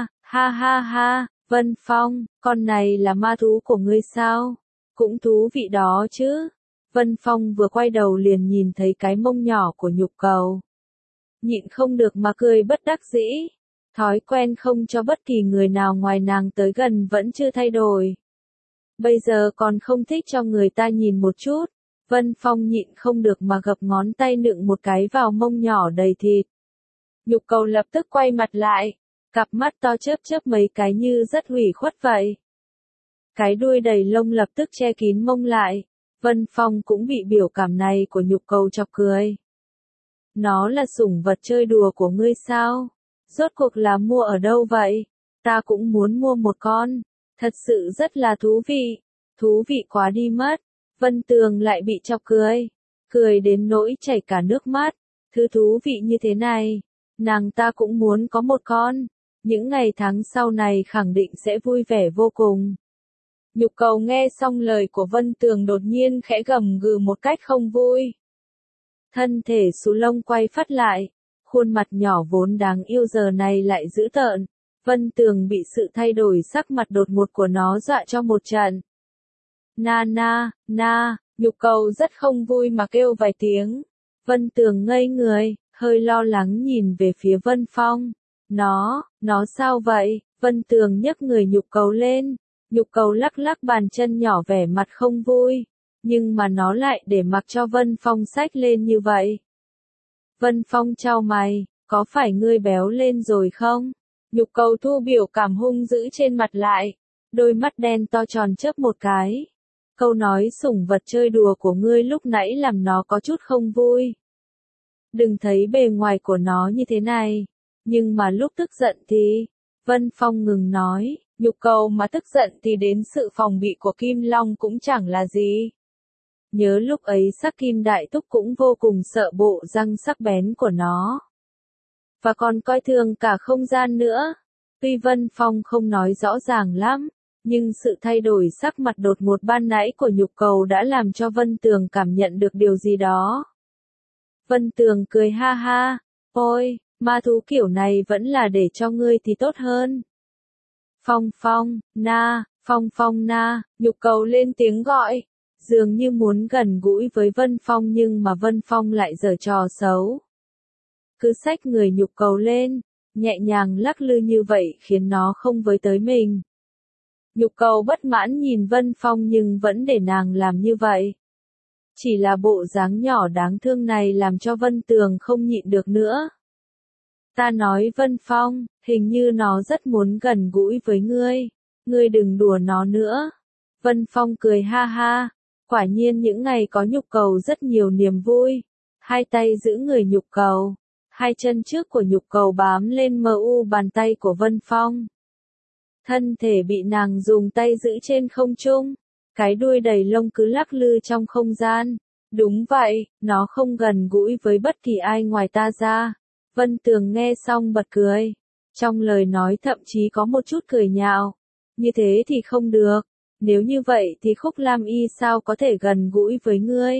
S1: ha, Vân Phong, con này là ma thú của ngươi sao? Cũng thú vị đó chứ. Vân Phong vừa quay đầu liền nhìn thấy cái mông nhỏ của Nhục Cầu. Nhịn không được mà cười bất đắc dĩ. Thói quen không cho bất kỳ người nào ngoài nàng tới gần vẫn chưa thay đổi. Bây giờ còn không thích cho người ta nhìn một chút. Vân Phong nhịn không được mà gập ngón tay nựng một cái vào mông nhỏ đầy thịt. Nhục Cầu lập tức quay mặt lại, cặp mắt to chớp chớp mấy cái như rất ủy khuất vậy. Cái đuôi đầy lông lập tức che kín mông lại, Vân Phong cũng bị biểu cảm này của Nhục Cầu chọc cười. Nó là sủng vật chơi đùa của ngươi sao? Rốt cuộc là mua ở đâu vậy? Ta cũng muốn mua một con. Thật sự rất là thú vị quá đi mất. Vân Tường lại bị chọc cười. Cười đến nỗi chảy cả nước mắt. Thứ thú vị như thế này, nàng ta cũng muốn có một con. Những ngày tháng sau này khẳng định sẽ vui vẻ vô cùng. Nhục Cầu nghe xong lời của Vân Tường đột nhiên khẽ gầm gừ một cách không vui. Thân thể xù lông quay phắt lại, khuôn mặt nhỏ vốn đáng yêu giờ này lại dữ tợn. Vân Tường bị sự thay đổi sắc mặt đột ngột của nó dọa cho một trận. Na, Nhục Cầu rất không vui mà kêu vài tiếng. Vân Tường ngây người, hơi lo lắng nhìn về phía Vân Phong. Nó sao vậy? Vân Tường nhấc người Nhục Cầu lên. Nhục Cầu lắc lắc bàn chân nhỏ vẻ mặt không vui. Nhưng mà nó lại để mặc cho Vân Phong xách lên như vậy. Vân Phong chau mày, có phải ngươi béo lên rồi không? Nhục Cầu thu biểu cảm hung dữ trên mặt lại. Đôi mắt đen to tròn chớp một cái. Câu nói sủng vật chơi đùa của ngươi lúc nãy làm nó có chút không vui. Đừng thấy bề ngoài của nó như thế này. Nhưng mà lúc tức giận thì... Vân Phong ngừng nói, Nhục Cầu mà tức giận thì đến sự phòng bị của Kim Long cũng chẳng là gì. Nhớ lúc ấy Sắc Kim Đại Túc cũng vô cùng sợ bộ răng sắc bén của nó. Và còn coi thường cả không gian nữa. Tuy Vân Phong không nói rõ ràng lắm, nhưng sự thay đổi sắc mặt đột ngột ban nãy của Nhục Cầu đã làm cho Vân Tường cảm nhận được điều gì đó. Vân Tường cười ha ha, ôi, ma thú kiểu này vẫn là để cho ngươi thì tốt hơn. Phong na, Nhục Cầu lên tiếng gọi, dường như muốn gần gũi với Vân Phong nhưng mà Vân Phong lại giở trò xấu. Cứ xách người Nhục Cầu lên, nhẹ nhàng lắc lư như vậy khiến nó không với tới mình. Nhục Cầu bất mãn nhìn Vân Phong nhưng vẫn để nàng làm như vậy. Chỉ là bộ dáng nhỏ đáng thương này làm cho Vân Tường không nhịn được nữa. Ta nói Vân Phong, hình như nó rất muốn gần gũi với ngươi đừng đùa nó nữa. Vân Phong cười ha ha, quả nhiên những ngày có Nhục Cầu rất nhiều niềm vui. Hai tay giữ người Nhục Cầu, hai chân trước của Nhục Cầu bám lên bàn tay của Vân Phong. Thân thể bị nàng dùng tay giữ trên không trung, cái đuôi đầy lông cứ lắc lư trong không gian. Đúng vậy, nó không gần gũi với bất kỳ ai ngoài ta ra. Vân Tường nghe xong bật cười. Trong lời nói thậm chí có một chút cười nhạo. Như thế thì không được. Nếu như vậy thì Khúc Lam Y sao có thể gần gũi với ngươi?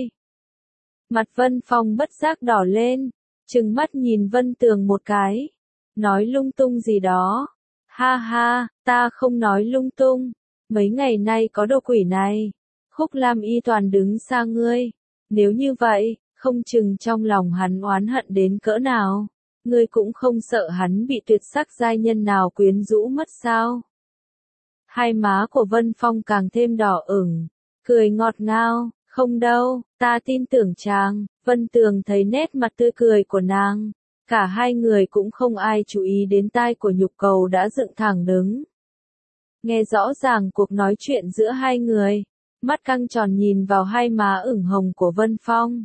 S1: Mặt Vân Phong bất giác đỏ lên. Trừng mắt nhìn Vân Tường một cái. Nói lung tung gì đó. Ha ha, ta không nói lung tung. Mấy ngày nay có đồ quỷ này. Khúc Lam Y toàn đứng xa ngươi. Nếu như vậy, không chừng trong lòng hắn oán hận đến cỡ nào. Ngươi cũng không sợ hắn bị tuyệt sắc giai nhân nào quyến rũ mất sao? Hai má của Vân Phong càng thêm đỏ ửng, cười ngọt ngào, không đâu, ta tin tưởng chàng. Vân Tường thấy nét mặt tươi cười của nàng, cả hai người cũng không ai chú ý đến tai của Nhục Cầu đã dựng thẳng đứng. Nghe rõ ràng cuộc nói chuyện giữa hai người, mắt căng tròn nhìn vào hai má ửng hồng của Vân Phong.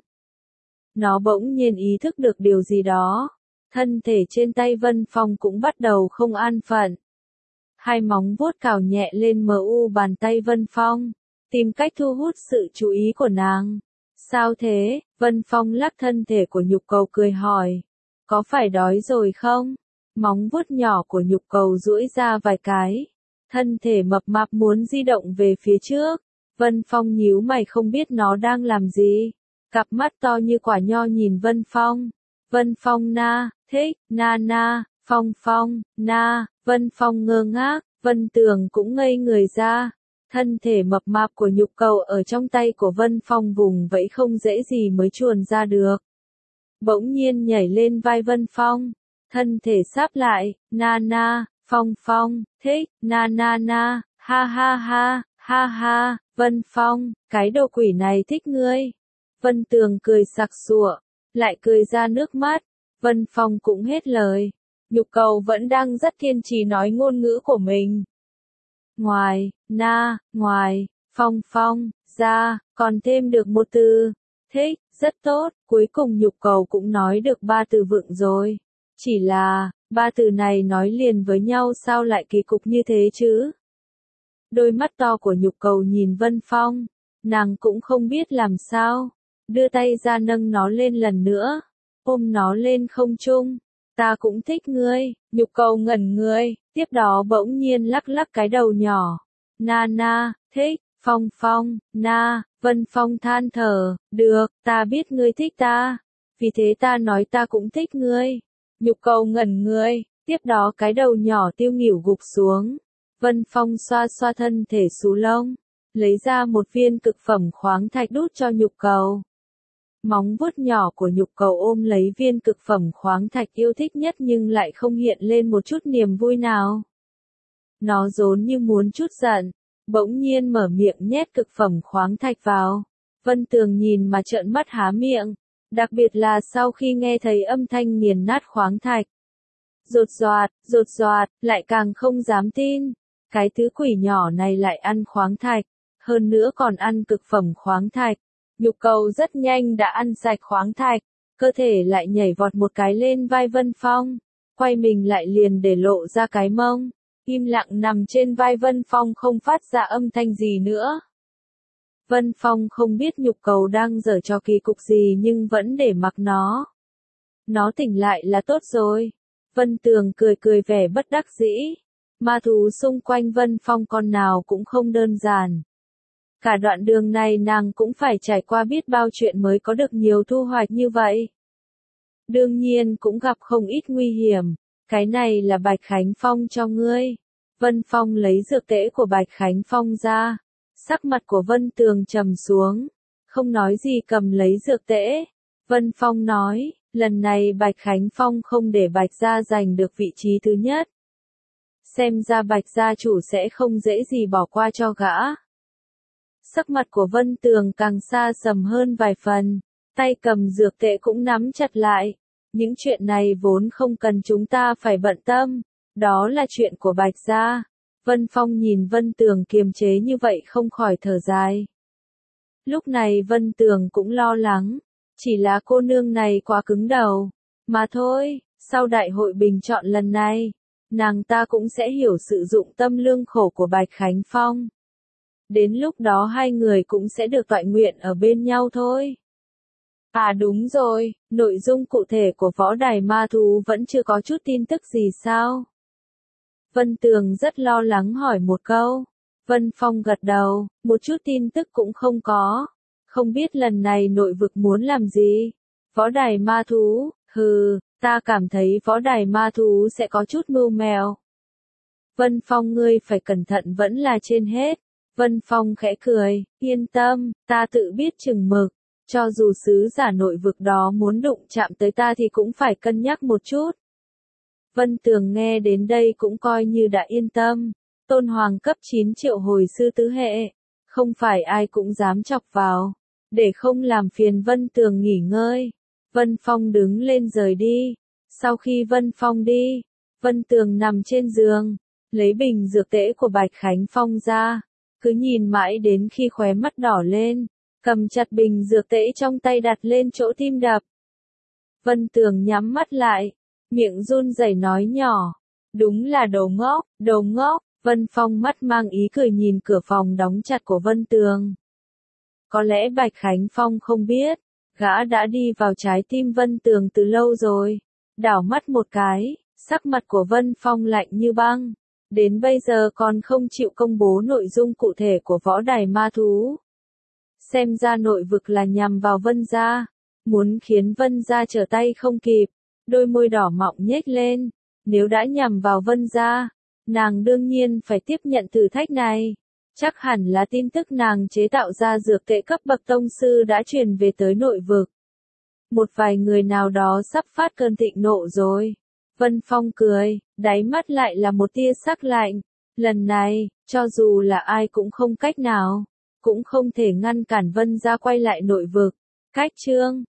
S1: Nó bỗng nhiên ý thức được điều gì đó. Thân thể trên tay Vân Phong cũng bắt đầu không an phận. Hai móng vuốt cào nhẹ lên bàn tay Vân Phong, tìm cách thu hút sự chú ý của nàng. Sao thế? Vân Phong lắc thân thể của Nhục Cầu cười hỏi. Có phải đói rồi không? Móng vuốt nhỏ của Nhục Cầu duỗi ra vài cái. Thân thể mập mạp muốn di động về phía trước. Vân Phong nhíu mày không biết nó đang làm gì. Cặp mắt to như quả nho nhìn Vân Phong. Vân Phong na, thích, na, Phong, na, Vân Phong ngơ ngác, Vân Tường cũng ngây người ra. Thân thể mập mạp của Nhục Cầu ở trong tay của Vân Phong vùng vẫy không dễ gì mới chuồn ra được. Bỗng nhiên nhảy lên vai Vân Phong, thân thể sáp lại, na, Phong, thích, na, ha, Vân Phong, cái đồ quỷ này thích ngươi. Vân Tường cười sặc sụa, lại cười ra nước mắt. Vân Phong cũng hết lời. Nhục Cầu vẫn đang rất kiên trì nói ngôn ngữ của mình. Ngoài, Phong, gia, còn thêm được một từ. Thích, rất tốt, cuối cùng Nhục Cầu cũng nói được 3 từ vựng rồi. Chỉ là, 3 từ này nói liền với nhau sao lại kỳ cục như thế chứ? Đôi mắt to của Nhục Cầu nhìn Vân Phong, nàng cũng không biết làm sao, đưa tay ra nâng nó lên lần nữa, ôm nó lên không trung. Ta cũng thích ngươi, Nhục Cầu ngẩn người, tiếp đó bỗng nhiên lắc lắc cái đầu nhỏ. Na na, thích, Phong Phong, na, Vân Phong than thở, được, ta biết ngươi thích ta, vì thế ta nói ta cũng thích ngươi. Nhục Cầu ngẩn người, tiếp đó cái đầu nhỏ tiêu nghỉu gục xuống. Vân Phong xoa xoa thân thể xù lông, lấy ra một viên cực phẩm khoáng thạch đút cho Nhục Cầu. Móng vuốt nhỏ của Nhục Cầu ôm lấy viên cực phẩm khoáng thạch yêu thích nhất nhưng lại không hiện lên một chút niềm vui nào. Nó rốn như muốn chút giận, bỗng nhiên mở miệng nhét cực phẩm khoáng thạch vào. Vân Tường nhìn mà trợn mắt há miệng, đặc biệt là sau khi nghe thấy âm thanh nghiền nát khoáng thạch. Rột roạt, lại càng không dám tin. Cái thứ quỷ nhỏ này lại ăn khoáng thạch, hơn nữa còn ăn cực phẩm khoáng thạch. Nhục Cầu rất nhanh đã ăn sạch khoáng thạch, cơ thể lại nhảy vọt một cái lên vai Vân Phong, quay mình lại liền để lộ ra cái mông, im lặng nằm trên vai Vân Phong không phát ra âm thanh gì nữa. Vân Phong không biết Nhục Cầu đang giở trò kỳ cục gì nhưng vẫn để mặc nó. Nó tỉnh lại là tốt rồi. Vân Tường cười cười vẻ bất đắc dĩ. Ma thú xung quanh Vân Phong con nào cũng không đơn giản. Cả đoạn đường này nàng cũng phải trải qua biết bao chuyện mới có được nhiều thu hoạch như vậy. Đương nhiên cũng gặp không ít nguy hiểm. Cái này là Bạch Khánh Phong cho ngươi. Vân Phong lấy dược tễ của Bạch Khánh Phong ra. Sắc mặt của Vân Tường trầm xuống. Không nói gì cầm lấy dược tễ. Vân Phong nói, lần này Bạch Khánh Phong không để Bạch gia giành được vị trí thứ nhất. Xem ra Bạch gia chủ sẽ không dễ gì bỏ qua cho gã. Sắc mặt của Vân Tường càng xa sầm hơn vài phần, tay cầm dược tệ cũng nắm chặt lại. Những chuyện này vốn không cần chúng ta phải bận tâm, đó là chuyện của Bạch gia. Vân Phong nhìn Vân Tường kiềm chế như vậy không khỏi thở dài. Lúc này Vân Tường cũng lo lắng, chỉ là cô nương này quá cứng đầu, mà thôi, sau đại hội bình chọn lần này, nàng ta cũng sẽ hiểu sự dụng tâm lương khổ của Bạch Khánh Phong. Đến lúc đó hai người cũng sẽ được toại nguyện ở bên nhau thôi. À đúng rồi, nội dung cụ thể của võ đài ma thú vẫn chưa có chút tin tức gì sao? Vân Tường rất lo lắng hỏi một câu. Vân Phong gật đầu, một chút tin tức cũng không có. Không biết lần này nội vực muốn làm gì? Võ đài ma thú, ta cảm thấy võ đài ma thú sẽ có chút mưu mèo. Vân Phong ngươi phải cẩn thận vẫn là trên hết. Vân Phong khẽ cười, yên tâm, ta tự biết chừng mực. Cho dù sứ giả nội vực đó muốn đụng chạm tới ta thì cũng phải cân nhắc một chút. Vân Tường nghe đến đây cũng coi như đã yên tâm. Tôn Hoàng cấp 9 triệu hồi sư tứ hệ. Không phải ai cũng dám chọc vào. Để không làm phiền Vân Tường nghỉ ngơi. Vân Phong đứng lên rời đi. Sau khi Vân Phong đi, Vân Tường nằm trên giường, lấy bình dược tễ của Bạch Khánh Phong ra. Cứ nhìn mãi đến khi khóe mắt đỏ lên, cầm chặt bình dược tễ trong tay đặt lên chỗ tim đập. Vân Tường nhắm mắt lại, miệng run rẩy nói nhỏ, đúng là đồ ngốc. Vân Phong mắt mang ý cười nhìn cửa phòng đóng chặt của Vân Tường. Có lẽ Bạch Khánh Phong không biết, gã đã đi vào trái tim Vân Tường từ lâu rồi. Đảo mắt một cái, sắc mặt của Vân Phong lạnh như băng. Đến bây giờ còn không chịu công bố nội dung cụ thể của võ đài ma thú. Xem ra nội vực là nhằm vào Vân gia, muốn khiến Vân gia trở tay không kịp. Đôi môi đỏ mọng nhếch lên, nếu đã nhằm vào Vân gia, nàng đương nhiên phải tiếp nhận thử thách này. Chắc hẳn là tin tức nàng chế tạo ra dược tệ cấp bậc tông sư đã truyền về tới nội vực. Một vài người nào đó sắp phát cơn thịnh nộ rồi. Vân Phong cười, đáy mắt lại là một tia sắc lạnh. Lần này, cho dù là ai cũng không cách nào, cũng không thể ngăn cản Vân gia quay lại nội vực. Cách chương